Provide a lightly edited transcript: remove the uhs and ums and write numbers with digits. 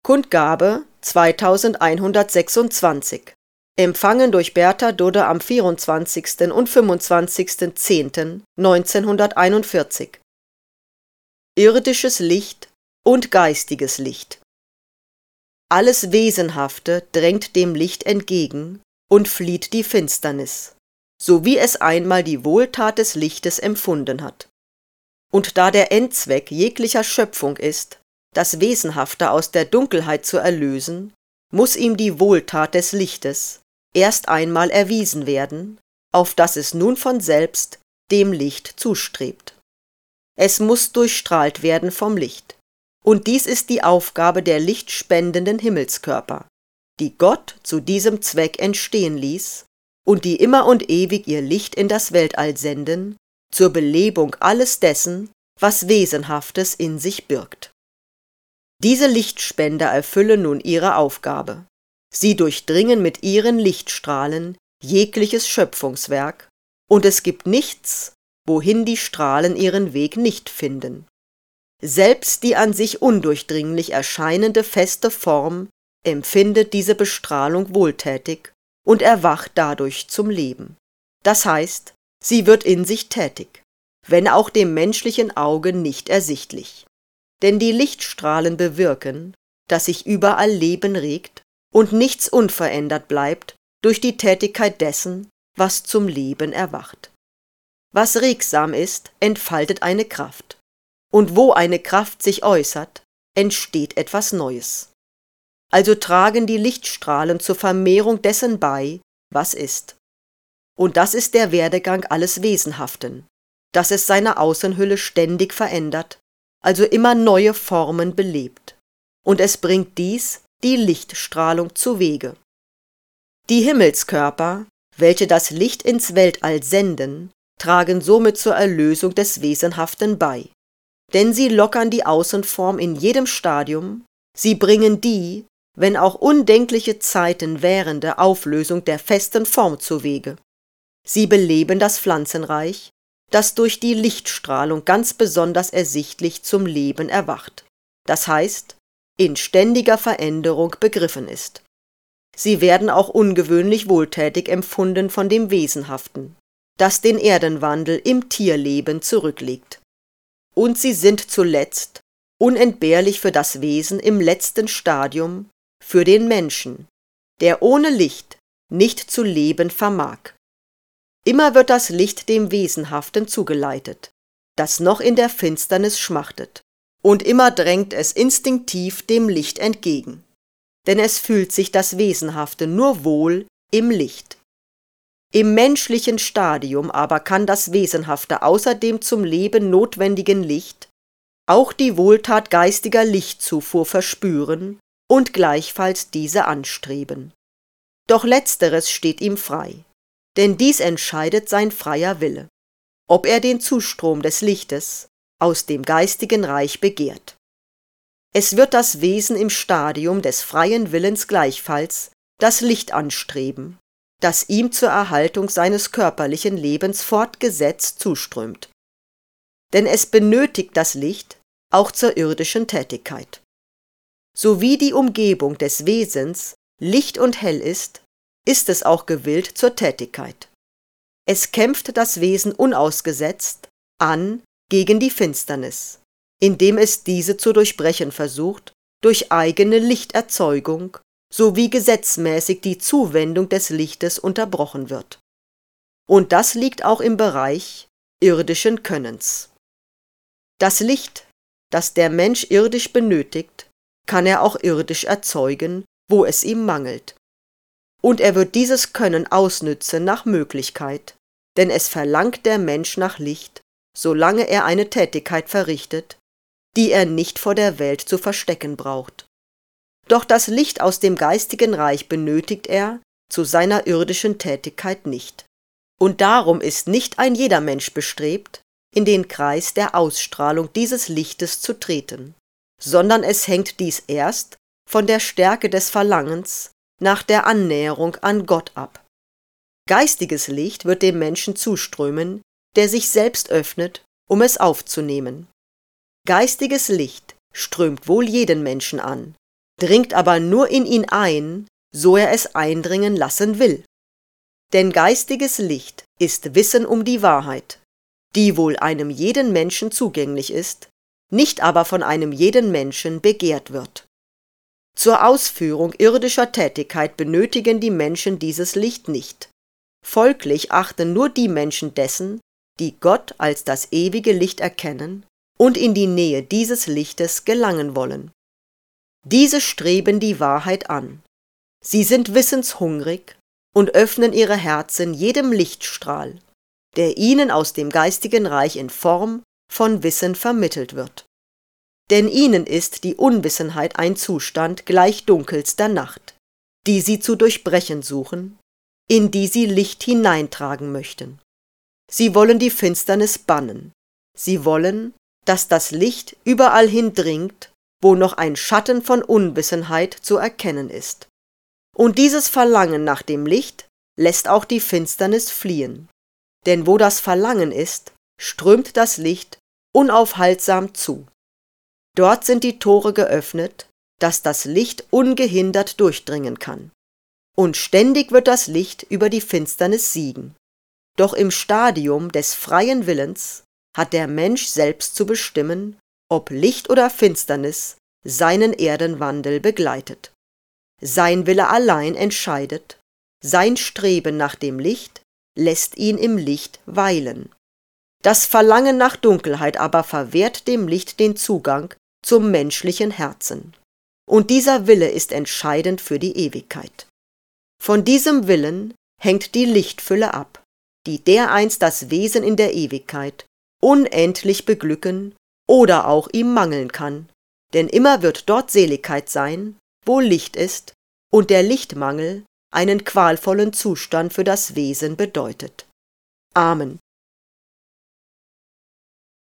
Kundgabe 2126. Empfangen durch Bertha Dudde am 24. und 25.10.1941. Irdisches Licht und geistiges Licht. Alles Wesenhafte drängt dem Licht entgegen und flieht die Finsternis, so wie es einmal die Wohltat des Lichtes empfunden hat. Und da der Endzweck jeglicher Schöpfung ist, das Wesenhafte aus der Dunkelheit zu erlösen, muß ihm die Wohltat des Lichtes erst einmal erwiesen werden, auf dass es nun von selbst dem Licht zustrebt. Es muß durchstrahlt werden vom Licht, und dies ist die Aufgabe der lichtspendenden Himmelskörper, die Gott zu diesem Zweck entstehen ließ und die immer und ewig ihr Licht in das Weltall senden, zur Belebung alles dessen, was Wesenhaftes in sich birgt. Diese Lichtspender erfüllen nun ihre Aufgabe. Sie durchdringen mit ihren Lichtstrahlen jegliches Schöpfungswerk, und es gibt nichts, wohin die Strahlen ihren Weg nicht finden. Selbst die an sich undurchdringlich erscheinende feste Form empfindet diese Bestrahlung wohltätig und erwacht dadurch zum Leben. Das heißt, sie wird in sich tätig, wenn auch dem menschlichen Auge nicht ersichtlich. Denn die Lichtstrahlen bewirken, dass sich überall Leben regt und nichts unverändert bleibt durch die Tätigkeit dessen, was zum Leben erwacht. Was regsam ist, entfaltet eine Kraft. Und wo eine Kraft sich äußert, entsteht etwas Neues. Also tragen die Lichtstrahlen zur Vermehrung dessen bei, was ist. Und das ist der Werdegang alles Wesenhaften, dass es seine Außenhülle ständig verändert, also immer neue Formen belebt. Und es bringt dies die Lichtstrahlung zuwege. Die Himmelskörper, welche das Licht ins Weltall senden, tragen somit zur Erlösung des Wesenhaften bei. Denn sie lockern die Außenform in jedem Stadium, sie bringen die, wenn auch undenkliche Zeiten währende Auflösung der festen Form zuwege. Sie beleben das Pflanzenreich, das durch die Lichtstrahlung ganz besonders ersichtlich zum Leben erwacht, das heißt, in ständiger Veränderung begriffen ist. Sie werden auch ungewöhnlich wohltätig empfunden von dem Wesenhaften, das den Erdenwandel im Tierleben zurücklegt. Und sie sind zuletzt unentbehrlich für das Wesen im letzten Stadium, für den Menschen, der ohne Licht nicht zu leben vermag. Immer wird das Licht dem Wesenhaften zugeleitet, das noch in der Finsternis schmachtet, und immer drängt es instinktiv dem Licht entgegen, denn es fühlt sich das Wesenhafte nur wohl im Licht. Im menschlichen Stadium aber kann das Wesenhafte außer dem zum Leben notwendigen Licht auch die Wohltat geistiger Lichtzufuhr verspüren und gleichfalls diese anstreben. Doch letzteres steht ihm frei. Denn dies entscheidet sein freier Wille, ob er den Zustrom des Lichtes aus dem geistigen Reich begehrt. Es wird das Wesen im Stadium des freien Willens gleichfalls das Licht anstreben, das ihm zur Erhaltung seines körperlichen Lebens fortgesetzt zuströmt. Denn es benötigt das Licht auch zur irdischen Tätigkeit. So wie die Umgebung des Wesens licht und hell ist es auch gewillt zur Tätigkeit. Es kämpft das Wesen unausgesetzt an gegen die Finsternis, indem es diese zu durchbrechen versucht, durch eigene Lichterzeugung, sowie gesetzmäßig die Zuwendung des Lichtes unterbrochen wird. Und das liegt auch im Bereich irdischen Könnens. Das Licht, das der Mensch irdisch benötigt, kann er auch irdisch erzeugen, wo es ihm mangelt. Und er wird dieses Können ausnützen nach Möglichkeit, denn es verlangt der Mensch nach Licht, solange er eine Tätigkeit verrichtet, die er nicht vor der Welt zu verstecken braucht. Doch das Licht aus dem geistigen Reich benötigt er zu seiner irdischen Tätigkeit nicht. Und darum ist nicht ein jeder Mensch bestrebt, in den Kreis der Ausstrahlung dieses Lichtes zu treten, sondern es hängt dies erst von der Stärke des Verlangens nach der Annäherung an Gott ab. Geistiges Licht wird dem Menschen zuströmen, der sich selbst öffnet, um es aufzunehmen. Geistiges Licht strömt wohl jeden Menschen an, dringt aber nur in ihn ein, so er es eindringen lassen will. Denn geistiges Licht ist Wissen um die Wahrheit, die wohl einem jeden Menschen zugänglich ist, nicht aber von einem jeden Menschen begehrt wird. Zur Ausführung irdischer Tätigkeit benötigen die Menschen dieses Licht nicht. Folglich achten nur die Menschen dessen, die Gott als das ewige Licht erkennen und in die Nähe dieses Lichtes gelangen wollen. Diese streben die Wahrheit an. Sie sind wissenshungrig und öffnen ihre Herzen jedem Lichtstrahl, der ihnen aus dem geistigen Reich in Form von Wissen vermittelt wird. Denn ihnen ist die Unwissenheit ein Zustand gleich dunkelster Nacht, die sie zu durchbrechen suchen, in die sie Licht hineintragen möchten. Sie wollen die Finsternis bannen. Sie wollen, dass das Licht überall hindringt, wo noch ein Schatten von Unwissenheit zu erkennen ist. Und dieses Verlangen nach dem Licht lässt auch die Finsternis fliehen. Denn wo das Verlangen ist, strömt das Licht unaufhaltsam zu. Dort sind die Tore geöffnet, dass das Licht ungehindert durchdringen kann. Und ständig wird das Licht über die Finsternis siegen. Doch im Stadium des freien Willens hat der Mensch selbst zu bestimmen, ob Licht oder Finsternis seinen Erdenwandel begleitet. Sein Wille allein entscheidet, sein Streben nach dem Licht lässt ihn im Licht weilen. Das Verlangen nach Dunkelheit aber verwehrt dem Licht den Zugang zum menschlichen Herzen. Und dieser Wille ist entscheidend für die Ewigkeit. Von diesem Willen hängt die Lichtfülle ab, die dereinst das Wesen in der Ewigkeit unendlich beglücken oder auch ihm mangeln kann, denn immer wird dort Seligkeit sein, wo Licht ist und der Lichtmangel einen qualvollen Zustand für das Wesen bedeutet. Amen.